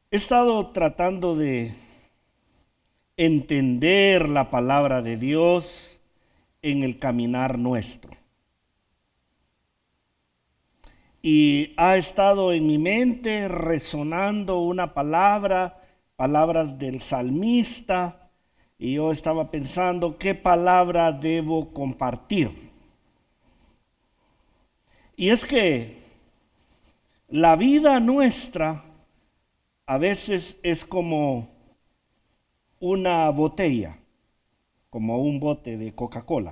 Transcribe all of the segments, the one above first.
He estado tratando de entender la palabra de Dios en el caminar nuestro. Y ha estado en mi mente resonando una palabra, palabras del salmista, y yo estaba pensando qué palabra debo compartir. Y es que la vida nuestra a veces es como una botella, como un bote de Coca-Cola.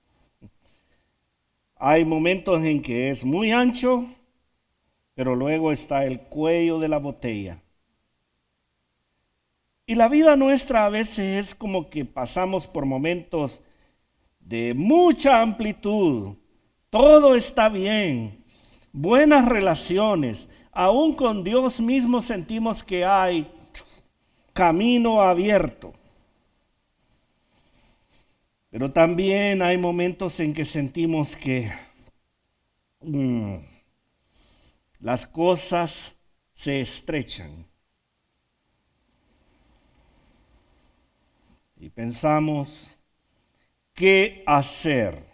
Hay momentos en que es muy ancho, pero luego está el cuello de la botella. Y la vida nuestra a veces es como que pasamos por momentos de mucha amplitud. Todo está bien, buenas relaciones. Aún con Dios mismo sentimos que hay camino abierto. Pero también hay momentos en que sentimos que las cosas se estrechan. Y pensamos, ¿qué hacer?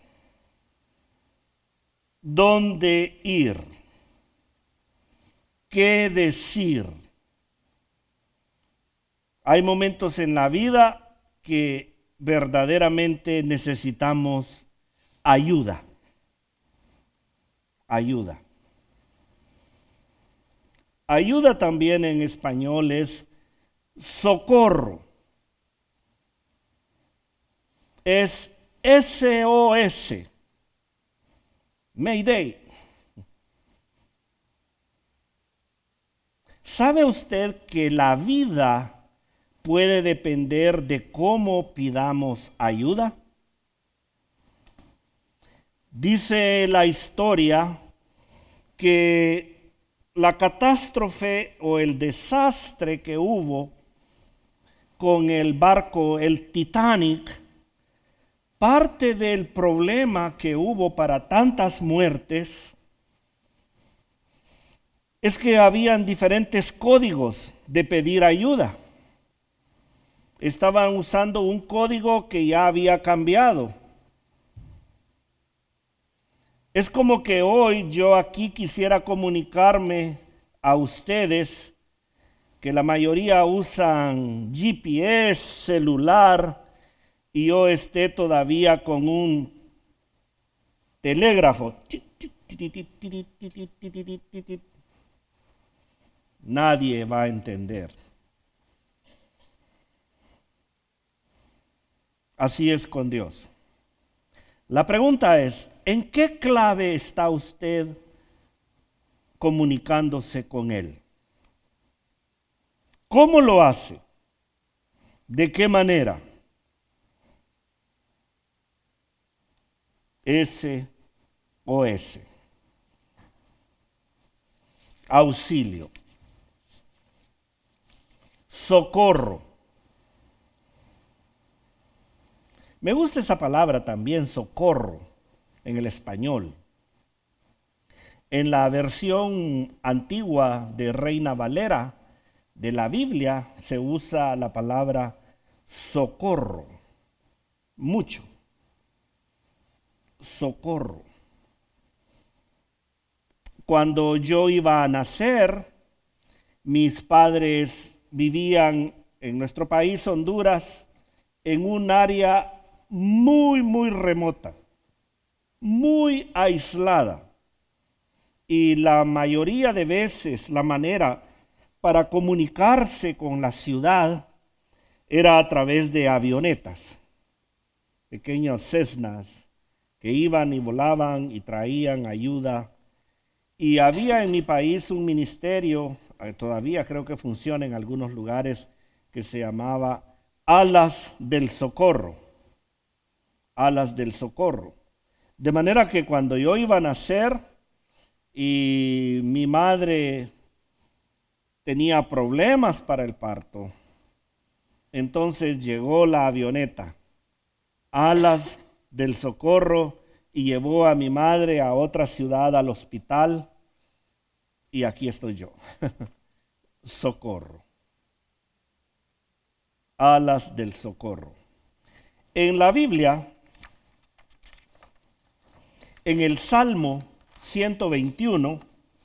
¿Dónde ir? ¿Qué decir? Hay momentos en la vida que verdaderamente necesitamos ayuda. Ayuda. Ayuda también en español es socorro. Es SOS. Mayday. ¿Sabe usted que la vida puede depender de cómo pidamos ayuda? Dice la historia que la catástrofe o el desastre que hubo con el barco, el Titanic, parte del problema que hubo para tantas muertes es que habían diferentes códigos de pedir ayuda. Estaban usando un código que ya había cambiado. Es como que hoy yo aquí quisiera comunicarme a ustedes, que la mayoría usan GPS, celular, y yo esté todavía con un telégrafo. Nadie va a entender. Así es con Dios. La pregunta es, ¿en qué clave está usted comunicándose con Él? ¿Cómo lo hace? ¿De qué manera? SOS. Auxilio. Socorro. Me gusta esa palabra también, socorro, en el español. En la versión antigua de Reina Valera de la Biblia se usa la palabra socorro, mucho. Socorro. Cuando yo iba a nacer, mis padres vivían en nuestro país, Honduras, en un área muy remota, muy aislada. Y la mayoría de veces la manera para comunicarse con la ciudad era a través de avionetas, pequeños Cessnas que iban y volaban y traían ayuda. Y había en mi país un ministerio, todavía creo que funciona en algunos lugares, que se llamaba Alas del Socorro. Alas del Socorro. De manera que cuando yo iba a nacer y mi madre tenía problemas para el parto, entonces llegó la avioneta, Alas del Socorro, y llevó a mi madre a otra ciudad, al hospital, y aquí estoy yo. Socorro. alas del socorro. En la Biblia, en el Salmo 121,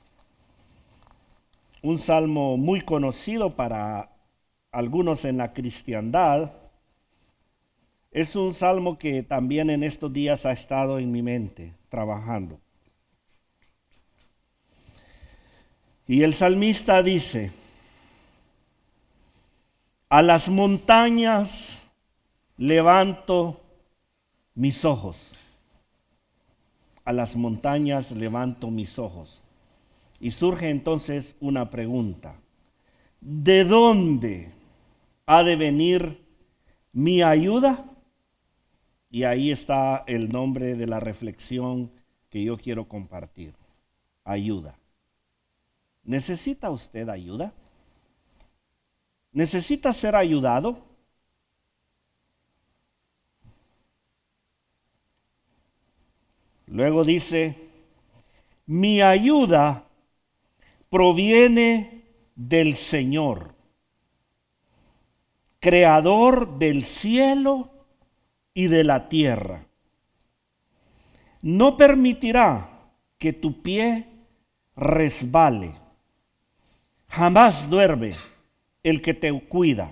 un salmo muy conocido para algunos en la cristiandad, es un salmo que también en estos días ha estado en mi mente, trabajando. Y el salmista dice: a las montañas levanto mis ojos. A las montañas levanto mis ojos. Y surge entonces una pregunta: ¿de dónde ha de venir mi ayuda? Y ahí está el nombre de la reflexión que yo quiero compartir: ayuda. ¿Necesita usted ayuda? ¿Necesita ser ayudado? Luego dice: mi ayuda proviene del Señor, creador del cielo y de la tierra. No permitirá que tu pie resbale. Jamás duerme el que te cuida.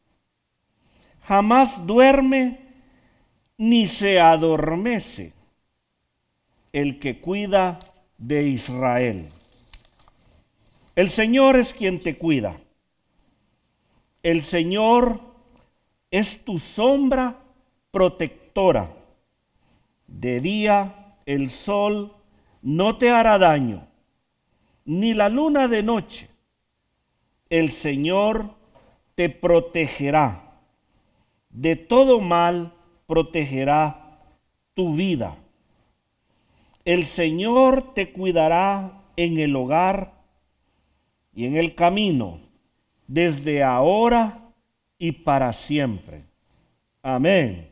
Jamás duerme ni se adormece el que cuida de Israel. El Señor es quien te cuida. El Señor es tu sombra protectora. De día el sol no te hará daño, ni la luna de noche. El Señor te protegerá. De todo mal protegerá tu vida. El Señor te cuidará en el hogar y en el camino, desde ahora y para siempre. Amén.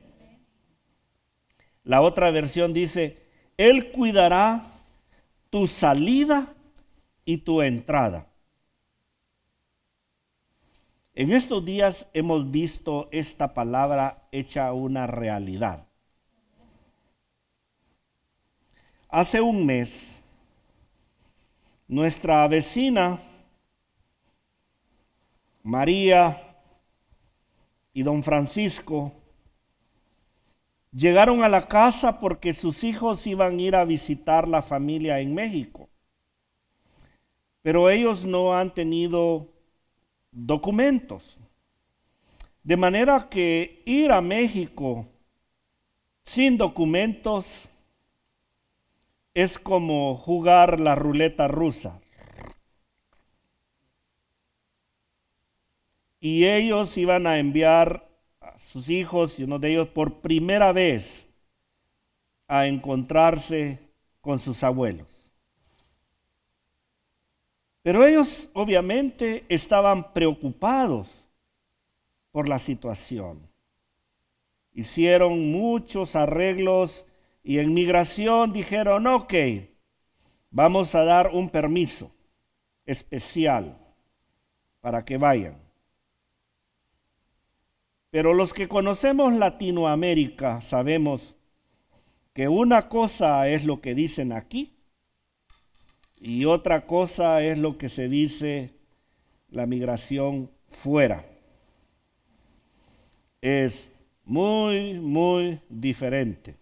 La otra versión dice: Él cuidará tu salida y tu entrada. En estos días hemos visto esta palabra hecha una realidad. Hace un mes, nuestra vecina María y don Francisco llegaron a la casa porque sus hijos iban a ir a visitar la familia en México. Pero ellos no han tenido documentos. De manera que ir a México sin documentos es como jugar la ruleta rusa. Y ellos iban a enviar a sus hijos, y uno de ellos por primera vez, a encontrarse con sus abuelos. Pero ellos obviamente estaban preocupados por la situación. Hicieron muchos arreglos y en migración dijeron: ok, vamos a dar un permiso especial para que vayan. Pero los que conocemos Latinoamérica sabemos que una cosa es lo que dicen aquí y otra cosa es lo que se dice la migración fuera. Es muy, muy diferente.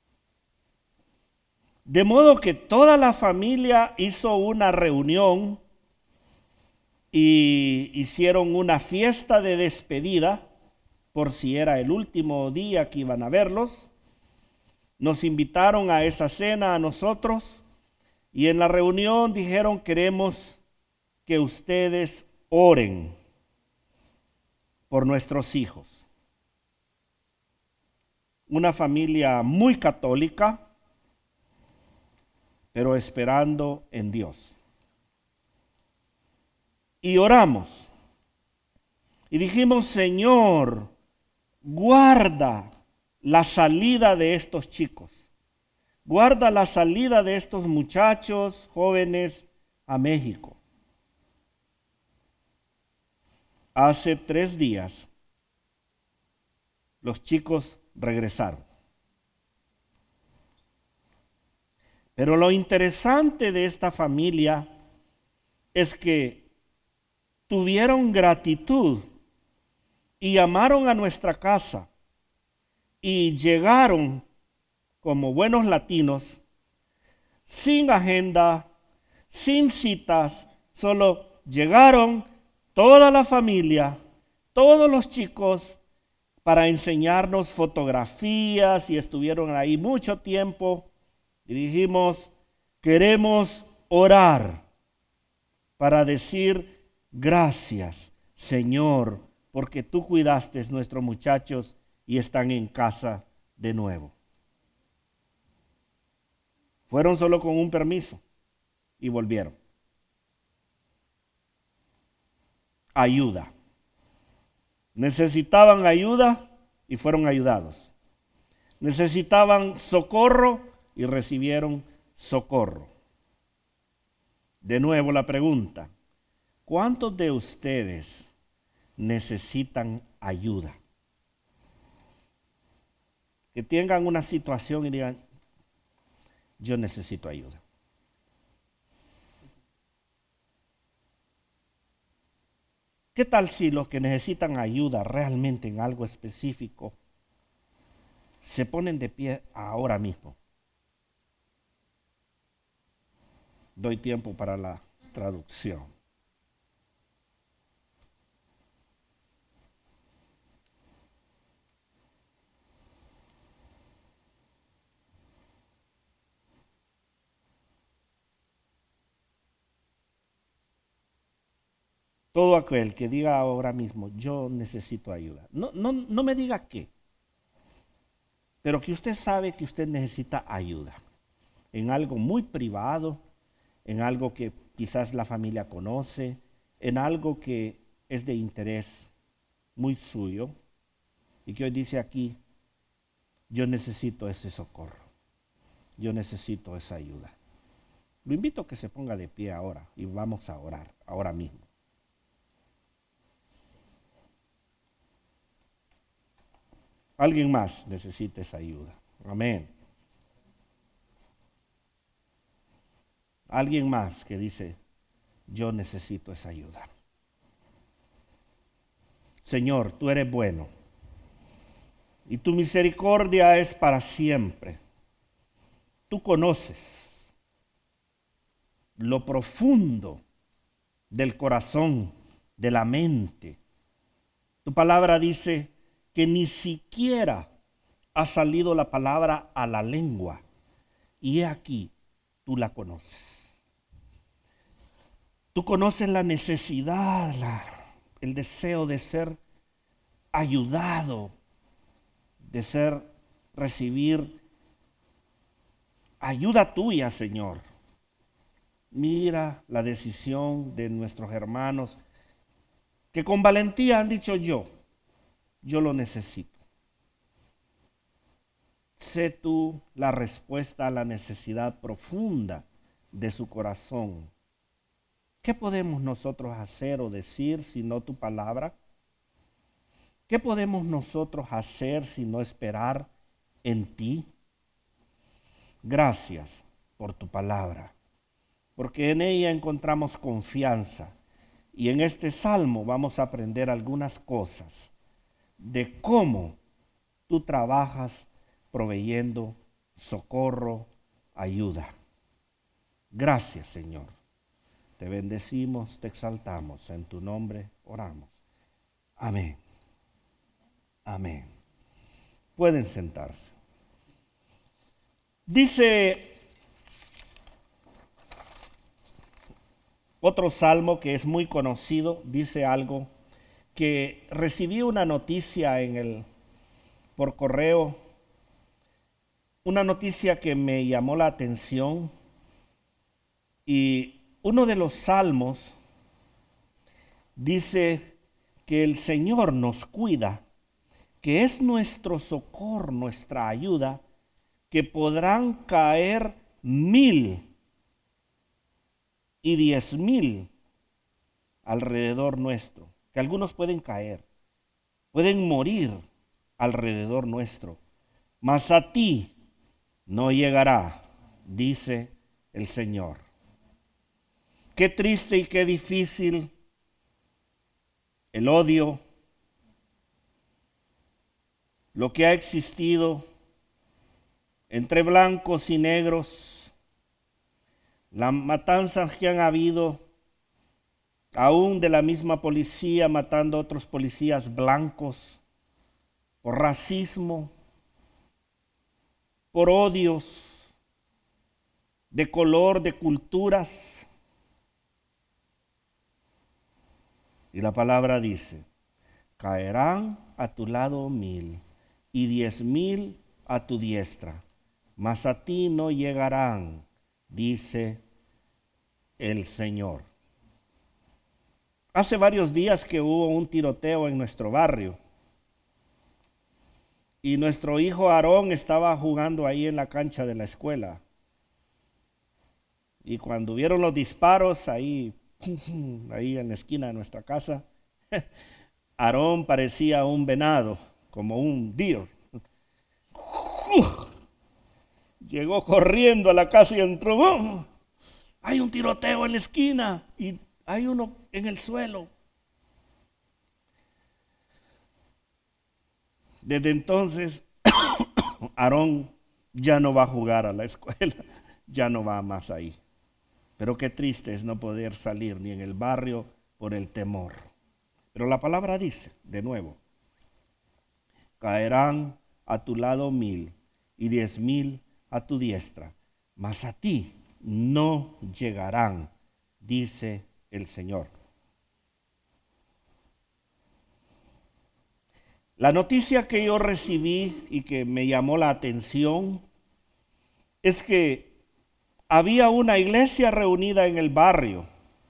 De modo que toda la familia hizo una reunión y hicieron una fiesta de despedida por si era el último día que iban a verlos. Nos invitaron a esa cena a nosotros y en la reunión dijeron: queremos que ustedes oren por nuestros hijos. Una familia muy católica, pero esperando en Dios. Y oramos. Y dijimos: Señor, guarda la salida de estos chicos. Guarda la salida de estos muchachos jóvenes a México. Hace 3 días los chicos regresaron. Pero lo interesante de esta familia es que tuvieron gratitud y llamaron a nuestra casa y llegaron como buenos latinos, sin agenda, sin citas, solo llegaron toda la familia, todos los chicos, para enseñarnos fotografías y estuvieron ahí mucho tiempo. Y dijimos, queremos orar para decir gracias, Señor, porque tú cuidaste a nuestros muchachos y están en casa de nuevo. Fueron solo con un permiso y volvieron. Ayuda. Necesitaban ayuda y fueron ayudados. Necesitaban socorro y recibieron socorro. De nuevo la pregunta, ¿cuántos de ustedes necesitan ayuda? Que tengan una situación y digan, yo necesito ayuda. ¿Qué tal si los que necesitan ayuda realmente en algo específico se ponen de pie ahora mismo? Doy tiempo para la traducción. Todo aquel que diga ahora mismo, yo necesito ayuda. No me diga qué, pero que usted sabe que usted necesita ayuda en algo muy privado, en algo que quizás la familia conoce, en algo que es de interés muy suyo y que hoy dice aquí, yo necesito ese socorro, yo necesito esa ayuda. Lo invito a que se ponga de pie ahora y vamos a orar ahora mismo. Alguien más necesita esa ayuda. Amén. Alguien más que dice, yo necesito esa ayuda. Señor, tú eres bueno y tu misericordia es para siempre. Tú conoces lo profundo del corazón, de la mente. Tu palabra dice que ni siquiera ha salido la palabra a la lengua y he aquí, tú la conoces. Tú conoces la necesidad, el deseo de ser ayudado, de recibir ayuda tuya, Señor. Mira la decisión de nuestros hermanos que con valentía han dicho yo lo necesito. Sé tú la respuesta a la necesidad profunda de su corazón. ¿Qué podemos nosotros hacer o decir si no tu palabra? ¿Qué podemos nosotros hacer si no esperar en ti? Gracias por tu palabra, porque en ella encontramos confianza. Y en este salmo vamos a aprender algunas cosas de cómo tú trabajas proveyendo socorro, ayuda. Gracias, Señor. Te bendecimos, te exaltamos, en tu nombre oramos. Amén. Amén. Pueden sentarse. Dice otro salmo que es muy conocido, dice algo que recibí una noticia por correo, una noticia que me llamó la atención y uno de los salmos dice que el Señor nos cuida, que es nuestro socorro, nuestra ayuda, que podrán caer 1,000 y 10,000 alrededor nuestro, que algunos pueden caer, pueden morir alrededor nuestro, mas a ti no llegará, dice el Señor. Qué triste y qué difícil el odio, lo que ha existido entre blancos y negros, las matanzas que han habido, aún de la misma policía matando a otros policías blancos, por racismo, por odios de color, de culturas. Y la palabra dice, caerán a tu lado 1000 y 10,000 a tu diestra, mas a ti no llegarán, dice el Señor. Hace varios días que hubo un tiroteo en nuestro barrio y nuestro hijo Aarón estaba jugando ahí en la cancha de la escuela. Y cuando vieron los disparos ahí en la esquina de nuestra casa, Aarón parecía un venado, como un deer. Llegó corriendo a la casa y entró. ¡Oh! Hay un tiroteo en la esquina y hay uno en el suelo. Desde entonces, Aarón ya no va a jugar a la escuela, ya no va más ahí. Pero qué triste es no poder salir ni en el barrio por el temor. Pero la palabra dice, de nuevo, caerán a tu lado 1000 y 10,000 a tu diestra, mas a ti no llegarán, dice el Señor. La noticia que yo recibí y que me llamó la atención es que había una iglesia reunida en el barrio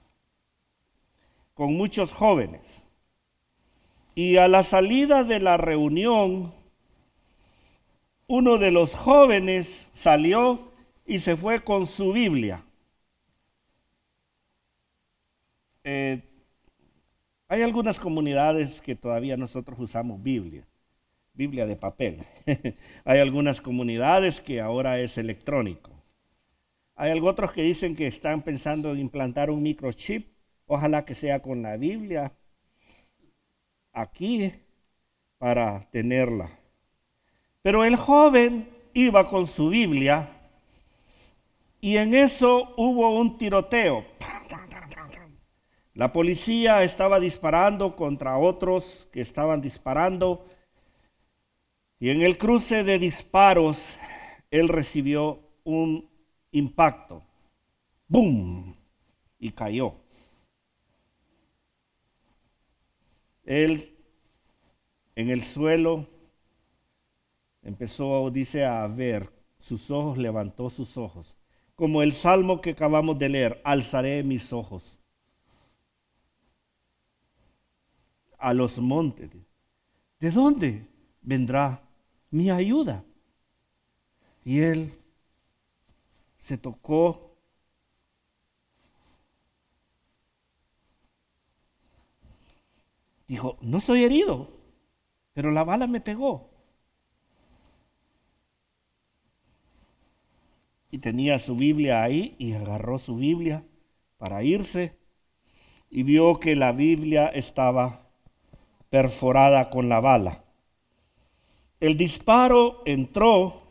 con muchos jóvenes. Y a la salida de la reunión, uno de los jóvenes salió y se fue con su Biblia. Hay algunas comunidades que todavía nosotros usamos Biblia de papel. Hay algunas comunidades que ahora es electrónico. Hay otros que dicen que están pensando en implantar un microchip, ojalá que sea con la Biblia aquí para tenerla. Pero el joven iba con su Biblia y en eso hubo un tiroteo. La policía estaba disparando contra otros que estaban disparando y en el cruce de disparos él recibió un impacto. ¡Bum! Y cayó. Él en el suelo empezó, dice, a ver, sus ojos, levantó sus ojos. Como el salmo que acabamos de leer, alzaré mis ojos a los montes. ¿De dónde vendrá mi ayuda? Y él se tocó. Dijo, no estoy herido, pero la bala me pegó. Y tenía su Biblia ahí y agarró su Biblia para irse y vio que la Biblia estaba perforada con la bala. El disparo entró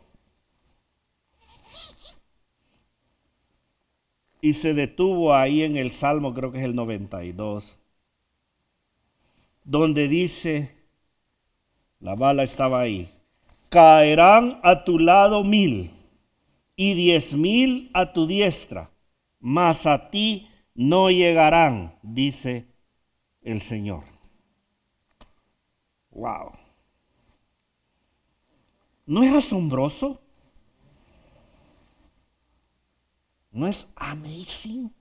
y se detuvo ahí en el Salmo, creo que es el 92, donde dice, la bala estaba ahí, caerán a tu lado 1000 y 10,000 a tu diestra, mas a ti no llegarán, dice el Señor. Wow. ¿No es asombroso? ¿No es amazing?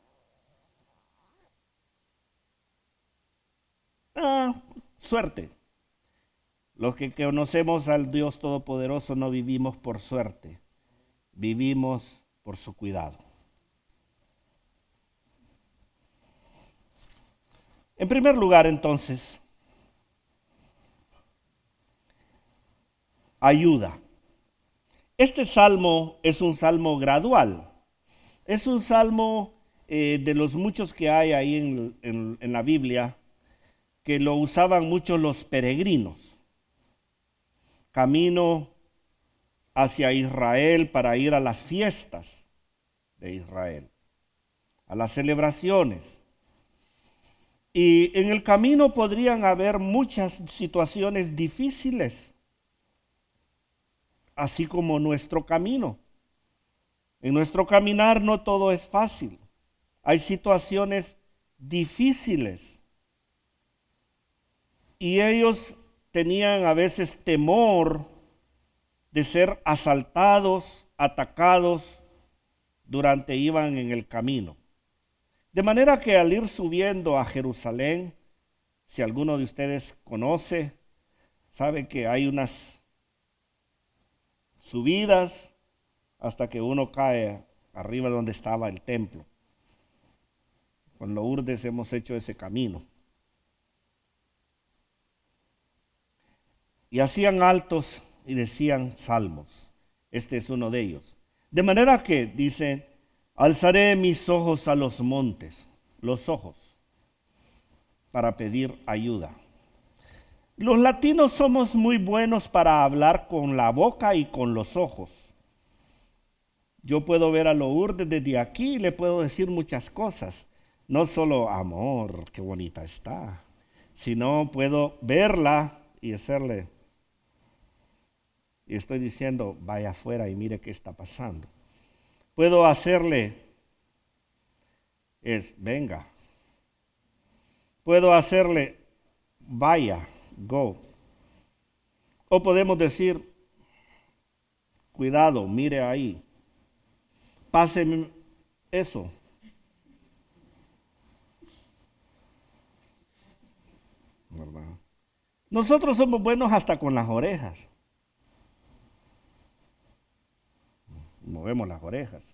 Suerte. Los que conocemos al Dios Todopoderoso no vivimos por suerte, vivimos por su cuidado. En primer lugar, entonces, ayuda. Este salmo es un salmo gradual. Es un salmo de los muchos que hay ahí en la Biblia, que lo usaban mucho los peregrinos. Camino hacia Israel para ir a las fiestas de Israel, a las celebraciones. Y en el camino podrían haber muchas situaciones difíciles, así como nuestro camino. En nuestro caminar no todo es fácil. Hay situaciones difíciles. Y ellos tenían a veces temor de ser asaltados, atacados durante iban en el camino. De manera que al ir subiendo a Jerusalén, si alguno de ustedes conoce, sabe que hay unas subidas hasta que uno cae arriba donde estaba el templo. Con Lourdes hemos hecho ese camino. Y hacían altos y decían salmos. Este es uno de ellos. De manera que dice, alzaré mis ojos a los montes, los ojos, para pedir ayuda. Los latinos somos muy buenos para hablar con la boca y con los ojos. Yo puedo ver a Lourdes desde aquí y le puedo decir muchas cosas. No solo amor, qué bonita está, sino puedo verla y hacerle, y estoy diciendo, vaya afuera y mire qué está pasando. Puedo hacerle, venga. Puedo hacerle, vaya, go. O podemos decir, cuidado, mire ahí. Páseme eso. ¿Verdad? Nosotros somos buenos hasta con las orejas. Movemos las orejas.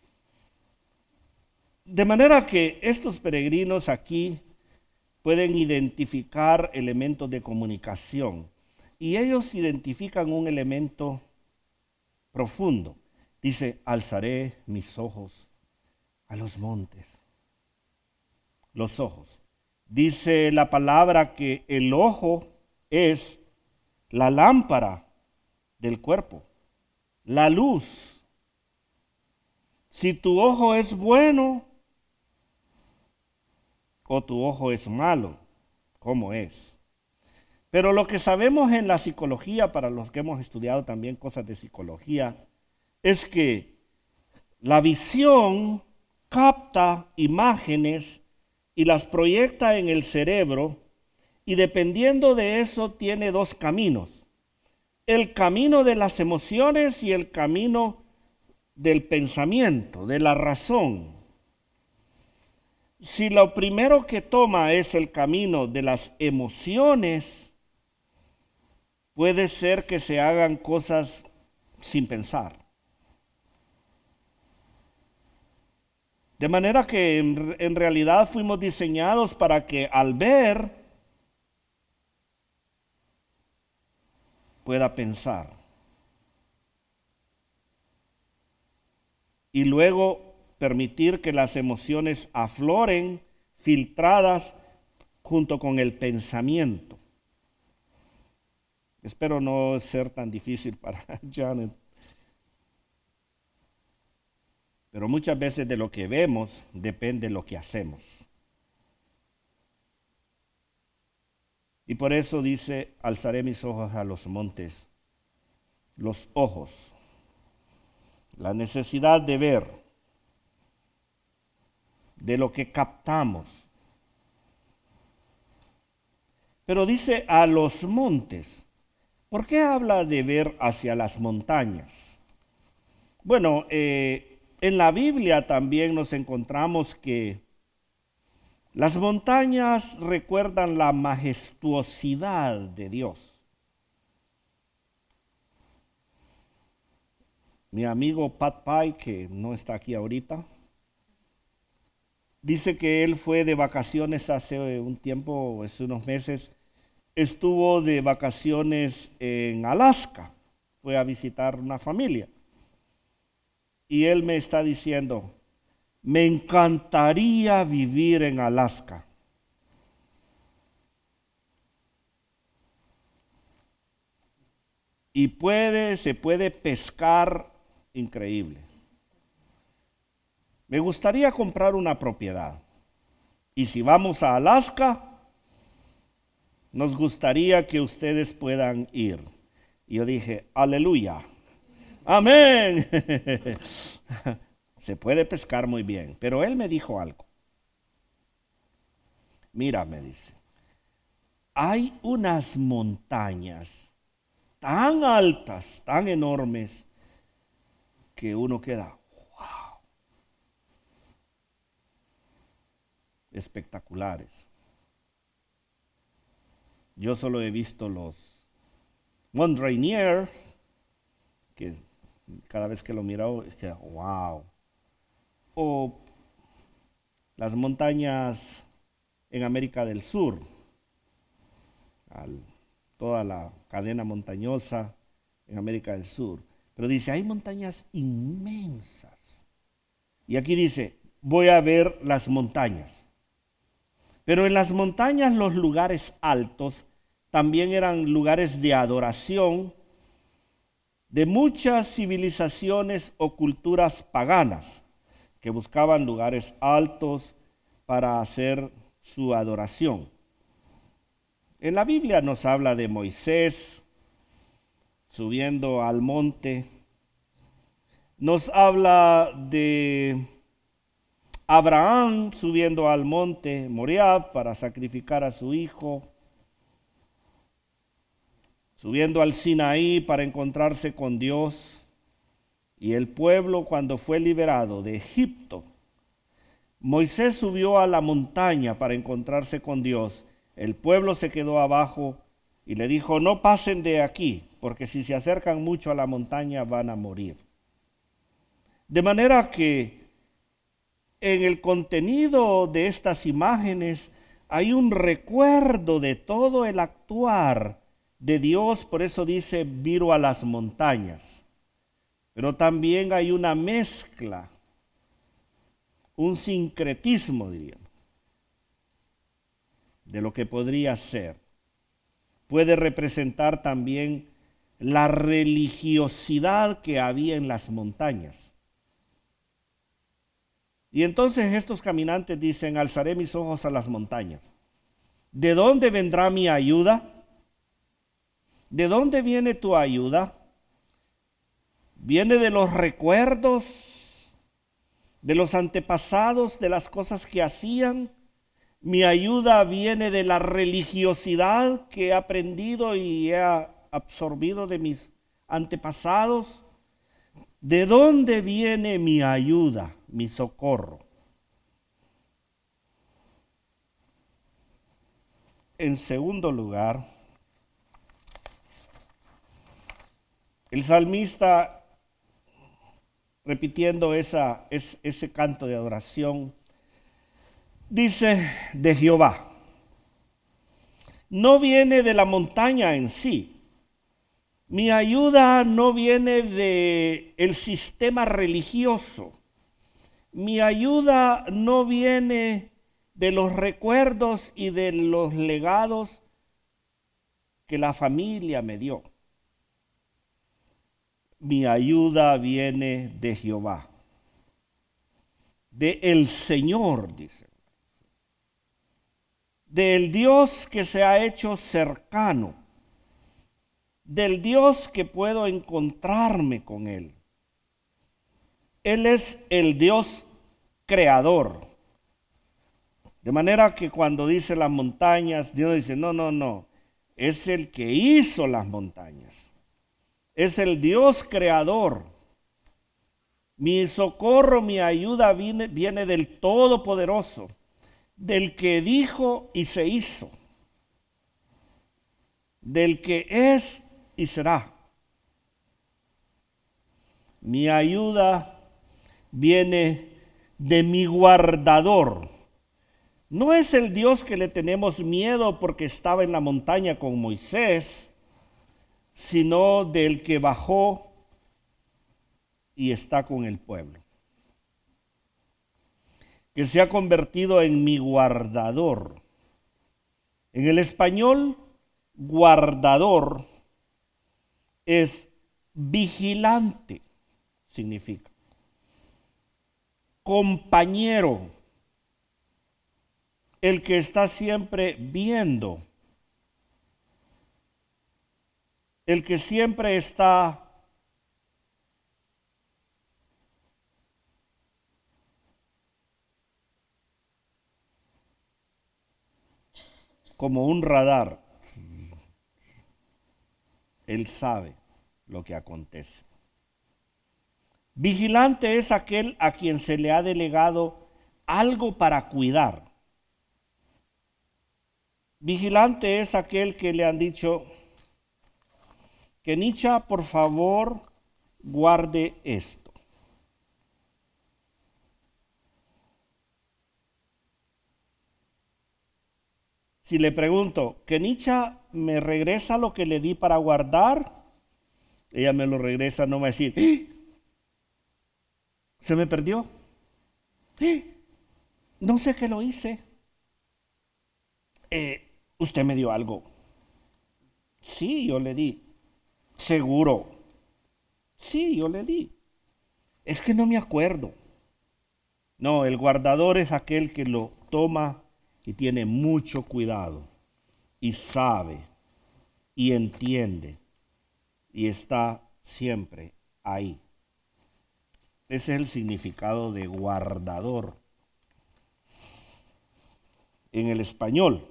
De manera que estos peregrinos aquí pueden identificar elementos de comunicación y ellos identifican un elemento profundo. Dice, alzaré mis ojos a los montes. Los ojos. Dice la palabra que el ojo es la lámpara del cuerpo, la luz. Si tu ojo es bueno o tu ojo es malo, ¿cómo es? Pero lo que sabemos en la psicología, para los que hemos estudiado también cosas de psicología, es que la visión capta imágenes y las proyecta en el cerebro y dependiendo de eso tiene dos caminos. El camino de las emociones y el camino del pensamiento, de la razón. Si lo primero que toma es el camino de las emociones, puede ser que se hagan cosas sin pensar. De manera que en realidad fuimos diseñados para que al ver pueda pensar. Y luego permitir que las emociones afloren, filtradas junto con el pensamiento. Espero no ser tan difícil para Janet. Pero muchas veces de lo que vemos depende de lo que hacemos. Y por eso dice, alzaré mis ojos a los montes. Los ojos. La necesidad de ver, de lo que captamos. Pero dice a los montes. ¿Por qué habla de ver hacia las montañas? Bueno, en la Biblia también nos encontramos que las montañas recuerdan la majestuosidad de Dios. Mi amigo Pat Pye, que no está aquí ahorita, dice que él fue de vacaciones hace un tiempo, hace unos meses, estuvo de vacaciones en Alaska. fue a visitar una familia. Y él me está diciendo, me encantaría vivir en Alaska. Y se puede pescar increíble. Me gustaría comprar una propiedad. Y si vamos a Alaska, nos gustaría que ustedes puedan ir. Y yo dije, aleluya, amén. Se puede pescar muy bien. Pero él me dijo algo. Mira, me dice, hay unas montañas tan altas, tan enormes, que uno queda, wow, espectaculares. Yo solo he visto los Mont Rainier, que cada vez que lo miro, es que wow. O las montañas en América del Sur, toda la cadena montañosa en América del Sur. Pero dice, hay montañas inmensas. Y aquí dice, voy a ver las montañas. Pero en las montañas, los lugares altos también eran lugares de adoración de muchas civilizaciones o culturas paganas que buscaban lugares altos para hacer su adoración. En la Biblia nos habla de Moisés subiendo al monte. Nos habla de Abraham subiendo al monte Moriah para sacrificar a su hijo. Subiendo al Sinaí para encontrarse con Dios. Y el pueblo cuando fue liberado de Egipto, Moisés subió a la montaña para encontrarse con Dios. El pueblo se quedó abajo y le dijo, no pasen de aquí, porque si se acercan mucho a la montaña van a morir. De manera que en el contenido de estas imágenes hay un recuerdo de todo el actuar de Dios, por eso dice, miro a las montañas. Pero también hay una mezcla, un sincretismo, diríamos, de lo que podría ser. Puede representar también la religiosidad que había en las montañas. Y entonces estos caminantes dicen, alzaré mis ojos a las montañas. ¿De dónde vendrá mi ayuda? ¿De dónde viene tu ayuda? ¿Viene de los recuerdos, de los antepasados, de las cosas que hacían? Mi ayuda viene de la religiosidad que he aprendido y he absorbido de mis antepasados. ¿De dónde viene mi ayuda, mi socorro? En segundo lugar, el salmista, repitiendo ese canto de adoración, dice de Jehová. No viene de la montaña en sí. Mi ayuda no viene del sistema religioso. Mi ayuda no viene de los recuerdos y de los legados que la familia me dio. Mi ayuda viene de Jehová, de el Señor, dice. Del Dios que se ha hecho cercano, del Dios que puedo encontrarme con Él. Él es el Dios creador. De manera que cuando dice las montañas, Dios dice, no, es el que hizo las montañas. Es el Dios creador. Mi socorro, mi ayuda viene del Todopoderoso, del que dijo y se hizo, del que es y será. Mi ayuda viene de mi guardador. No es el Dios que le tenemos miedo porque estaba en la montaña con Moisés, sino del que bajó y está con el pueblo, que se ha convertido en mi guardador. En el español, guardador es vigilante, significa. Compañero, el que está siempre viendo, el que siempre está como un radar. Él sabe lo que acontece. Vigilante es aquel a quien se le ha delegado algo para cuidar. Vigilante es aquel que le han dicho, Kenicha, por favor, guarde esto. Si le pregunto, Kenicha, ¿me regresa lo que le di para guardar? Ella me lo regresa, no me va a decir, se me perdió. No sé qué lo hice. Usted me dio algo. Sí, yo le di. Seguro. Sí, yo le di. Es que no me acuerdo. No, el guardador es aquel que lo toma y tiene mucho cuidado y sabe y entiende y está siempre ahí. Ese es el significado de guardador en el español.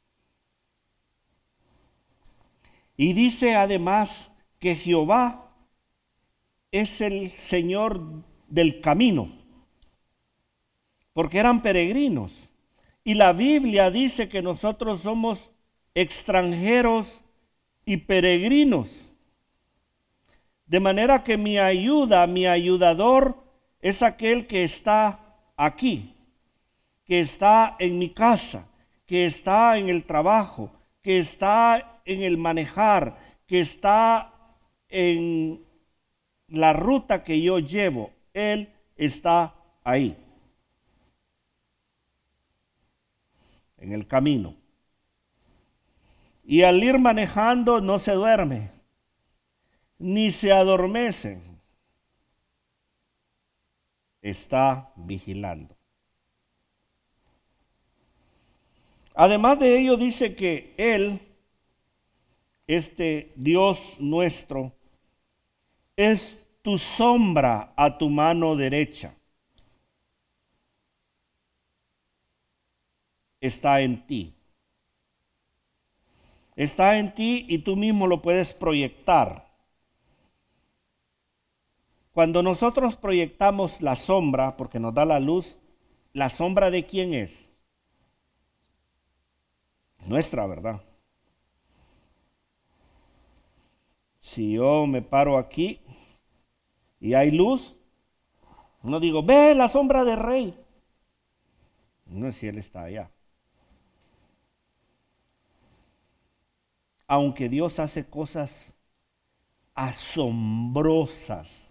Y dice además que Jehová es el Señor del camino, porque eran peregrinos. Y la Biblia dice que nosotros somos extranjeros y peregrinos. De manera que mi ayuda, mi ayudador, es aquel que está aquí, que está en mi casa, que está en el trabajo, que está en el manejar, que está en la ruta que yo llevo. Él está ahí, en el camino. Y al ir manejando no se duerme, ni se adormece. Está vigilando. Además de ello dice que Él, este Dios nuestro, es tu sombra a tu mano derecha. Está en ti. Está en ti y tú mismo lo puedes proyectar. Cuando nosotros proyectamos la sombra, porque nos da la luz, ¿la sombra de quién es? Nuestra, ¿verdad? Si yo me paro aquí y hay luz, no digo, ve la sombra del rey. No es si él está allá. Aunque Dios hace cosas asombrosas,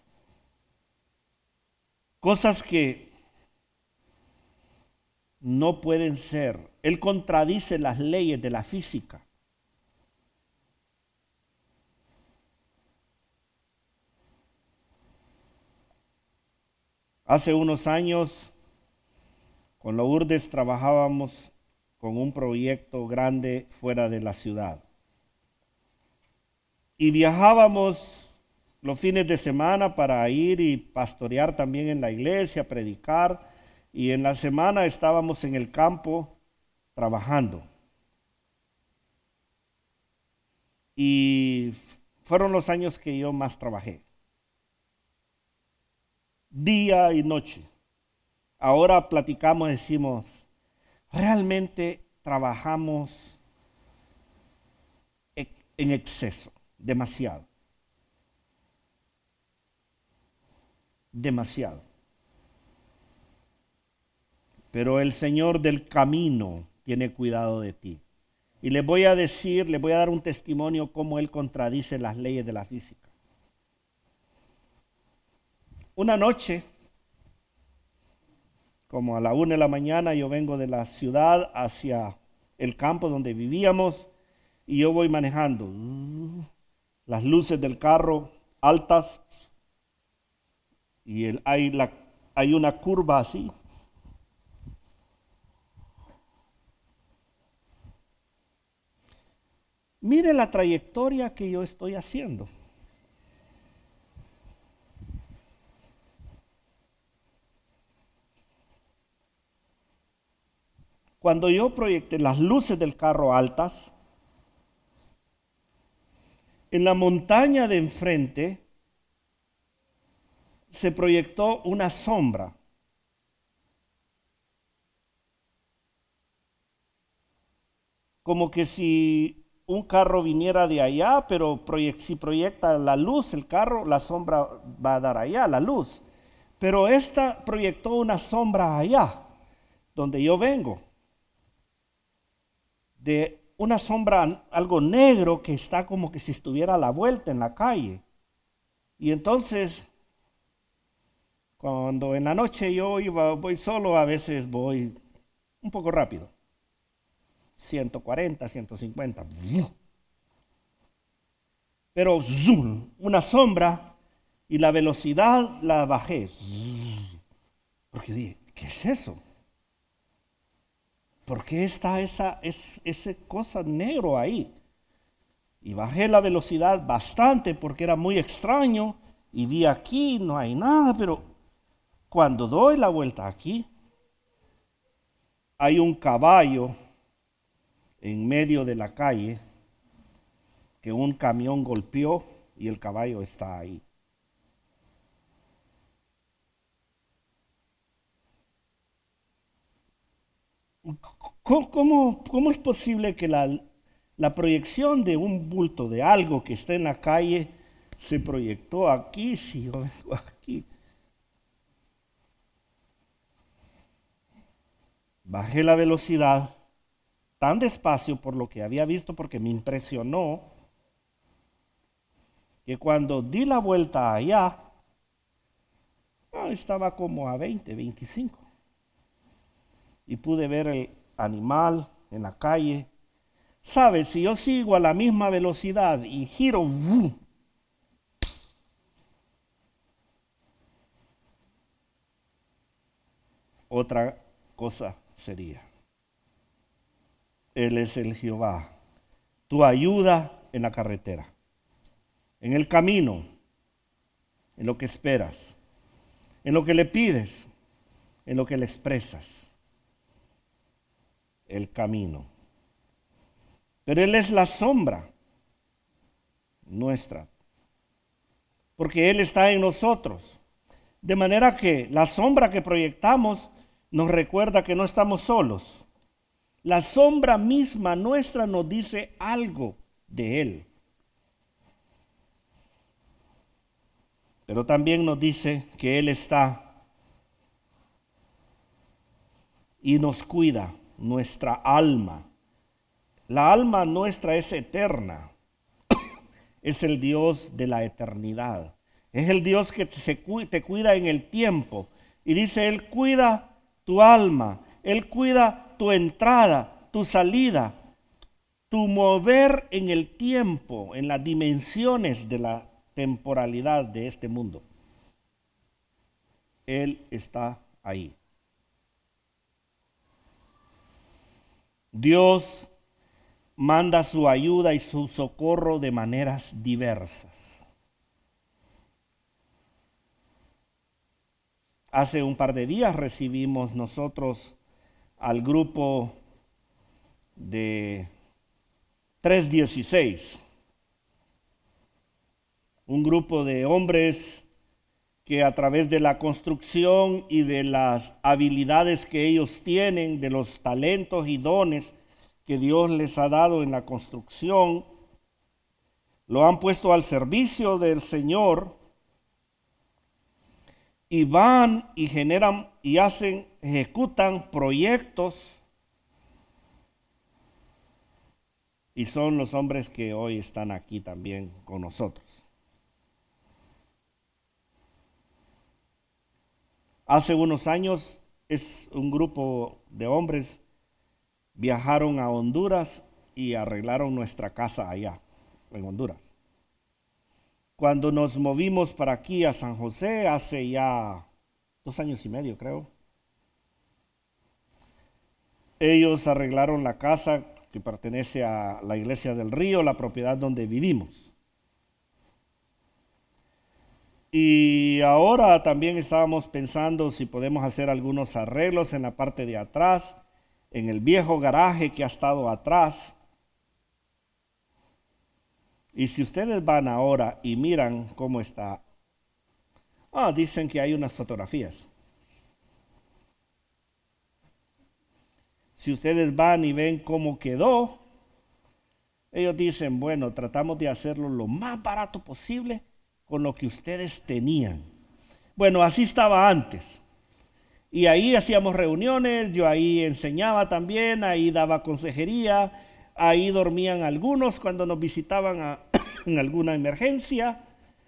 cosas que no pueden ser. Él contradice las leyes de la física. Hace unos años, con Lourdes trabajábamos con un proyecto grande fuera de la ciudad. Y viajábamos los fines de semana para ir y pastorear también en la iglesia, predicar. Y en la semana estábamos en el campo trabajando. Y fueron los años que yo más trabajé. Día y noche. Ahora platicamos, decimos, realmente trabajamos en exceso, demasiado. Demasiado. Pero el Señor del camino tiene cuidado de ti. Y les voy a decir, les voy a dar un testimonio cómo él contradice las leyes de la física. Una noche, como a la 1 de la mañana, yo vengo de la ciudad hacia el campo donde vivíamos y yo voy manejando. Las luces del carro altas y hay una curva así. Mire la trayectoria que yo estoy haciendo. Cuando yo proyecté las luces del carro altas, en la montaña de enfrente se proyectó una sombra. Como que si un carro viniera de allá, pero si proyecta la luz el carro, la sombra va a dar allá, la luz. Pero esta proyectó una sombra allá, donde yo vengo. De una sombra, algo negro que está como que si estuviera a la vuelta en la calle. Y entonces, cuando en la noche yo voy solo, a veces voy un poco rápido. 140, 150. Pero zoom, una sombra y la velocidad la bajé. Porque dije, ¿qué es eso? ¿Por qué está esa cosa negro ahí? Y bajé la velocidad bastante porque era muy extraño y vi aquí, no hay nada, pero cuando doy la vuelta aquí, hay un caballo en medio de la calle que un camión golpeó y el caballo está ahí. ¿Cómo es posible que la proyección de un bulto de algo que está en la calle se proyectó aquí si yo vengo aquí? Bajé la velocidad tan despacio por lo que había visto porque me impresionó que cuando di la vuelta allá, estaba como a 20, 25. Y pude ver el animal en la calle. ¿Sabes? Si yo sigo a la misma velocidad y giro, ¡vum!, otra cosa sería. Él es el Jehová, tu ayuda en la carretera, en el camino, en lo que esperas, en lo que le pides, en lo que le expresas. El camino. Pero Él es la sombra nuestra, porque Él está en nosotros. De manera que la sombra que proyectamos nos recuerda que no estamos solos. La sombra misma nuestra nos dice algo de Él. Pero también nos dice que Él está y nos cuida nuestra alma. La alma nuestra es eterna. Es el Dios de la eternidad. Es el Dios que te cuida en el tiempo. Y dice, Él cuida tu alma. Él cuida tu entrada, tu salida, tu mover en el tiempo, en las dimensiones de la temporalidad de este mundo. Él está ahí. Dios manda su ayuda y su socorro de maneras diversas. Hace un par de días recibimos nosotros al grupo de 316, un grupo de hombres que a través de la construcción y de las habilidades que ellos tienen, de los talentos y dones que Dios les ha dado en la construcción, lo han puesto al servicio del Señor y van y generan y ejecutan proyectos Y son los hombres que hoy están aquí también con nosotros. Hace unos años es un grupo de hombres viajaron a Honduras y arreglaron nuestra casa allá, en Honduras. Cuando nos movimos para aquí a San José, hace ya 2 años y medio creo, ellos arreglaron la casa que pertenece a la Iglesia del Río, la propiedad donde vivimos. Y ahora también estábamos pensando si podemos hacer algunos arreglos en la parte de atrás, en el viejo garaje que ha estado atrás. Y si ustedes van ahora y miran cómo está, dicen que hay unas fotografías. Si ustedes van y ven cómo quedó, ellos dicen, bueno, tratamos de hacerlo lo más barato posible con lo que ustedes tenían. Bueno, así estaba antes. Y ahí hacíamos reuniones, yo ahí enseñaba también, ahí daba consejería, ahí dormían algunos cuando nos visitaban en alguna emergencia.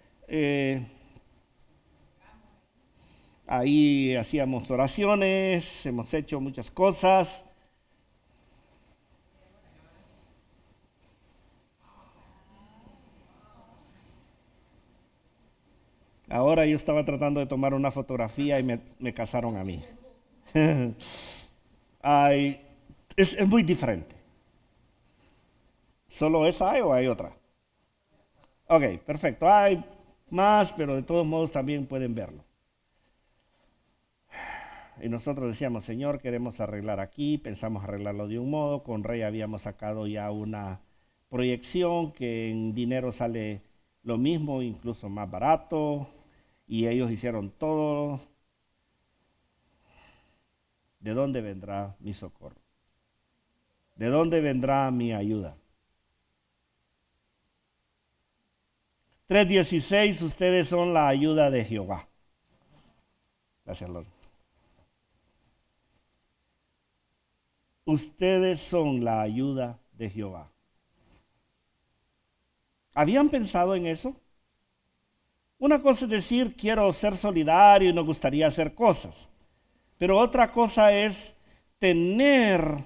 Ahí hacíamos oraciones, hemos hecho muchas cosas. Ahora yo estaba tratando de tomar una fotografía y me casaron a mí. Ay, es muy diferente. ¿Solo esa hay o hay otra? Ok, perfecto. Hay más, pero de todos modos también pueden verlo. Y nosotros decíamos, Señor, queremos arreglar aquí, pensamos arreglarlo de un modo. Con Rey habíamos sacado ya una proyección que en dinero sale lo mismo, incluso más barato. Y ellos hicieron todo. ¿De dónde vendrá mi socorro? ¿De dónde vendrá mi ayuda? 3:16, ustedes son la ayuda de Jehová. Gracias, Lord. Ustedes son la ayuda de Jehová. ¿Habían pensado en eso? Una cosa es decir, quiero ser solidario y nos gustaría hacer cosas. Pero otra cosa es tener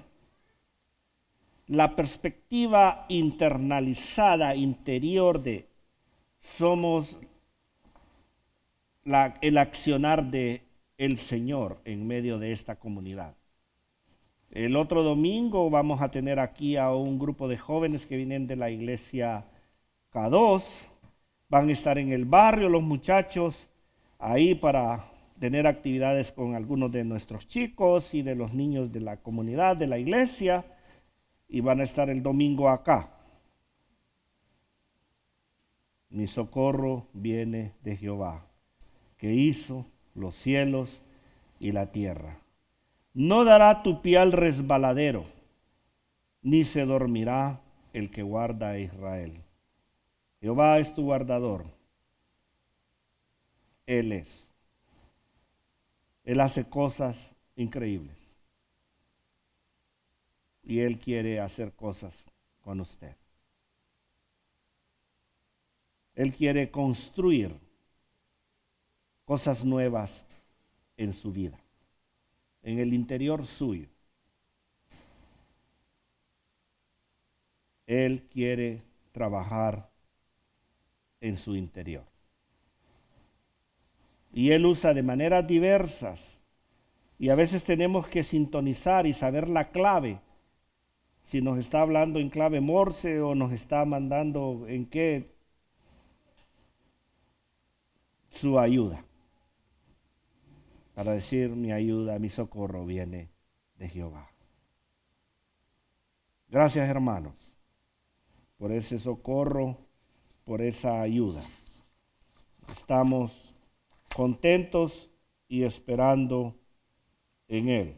la perspectiva internalizada, interior de somos el accionar de el Señor en medio de esta comunidad. El otro domingo vamos a tener aquí a un grupo de jóvenes que vienen de la iglesia K2. Van a estar en el barrio los muchachos ahí para tener actividades con algunos de nuestros chicos y de los niños de la comunidad, de la iglesia. Y van a estar el domingo acá. Mi socorro viene de Jehová, que hizo los cielos y la tierra. No dará tu pie al resbaladero, ni se dormirá el que guarda a Israel. Jehová es tu guardador. Él es. Él hace cosas increíbles. Y Él quiere hacer cosas con usted. Él quiere construir cosas nuevas en su vida, en el interior suyo. Él quiere trabajar en su interior. Y Él usa de maneras diversas. Y a veces tenemos que sintonizar y saber la clave. Si nos está hablando en clave Morse o nos está mandando en qué su ayuda. Para decir mi ayuda, mi socorro viene de Jehová. Gracias, hermanos, por ese socorro, por esa ayuda. Estamos contentos y esperando en Él.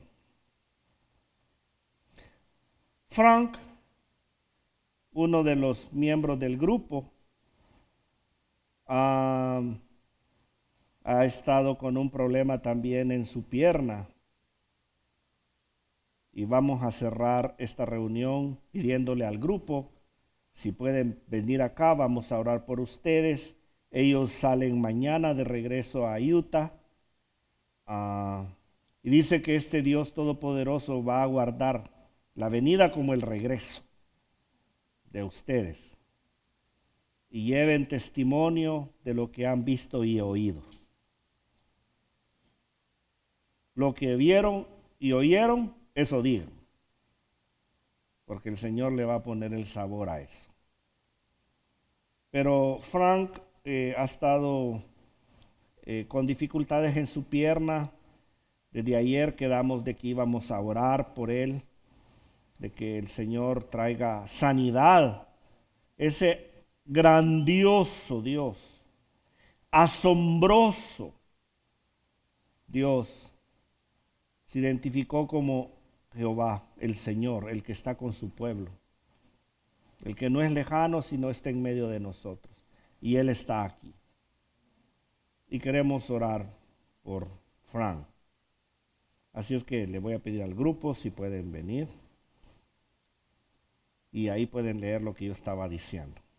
Frank, uno de los miembros del grupo, ha estado con un problema también en su pierna. y vamos a cerrar esta reunión pidiéndole al grupo, si pueden venir acá, vamos a orar por ustedes. Ellos salen mañana de regreso a Utah. Y dice que este Dios Todopoderoso va a guardar la venida como el regreso de ustedes. Y lleven testimonio de lo que han visto y oído. Lo que vieron y oyeron, eso digan. Porque el Señor le va a poner el sabor a eso. Pero Frank ha estado con dificultades en su pierna. Desde ayer quedamos de que íbamos a orar por él, de que el Señor traiga sanidad. Ese grandioso Dios, asombroso Dios, se identificó como Jehová, el Señor, el que está con su pueblo, el que no es lejano, sino está en medio de nosotros. Y Él está aquí. Y queremos orar por Frank. Así es que le voy a pedir al grupo si pueden venir. Y ahí pueden leer lo que yo estaba diciendo.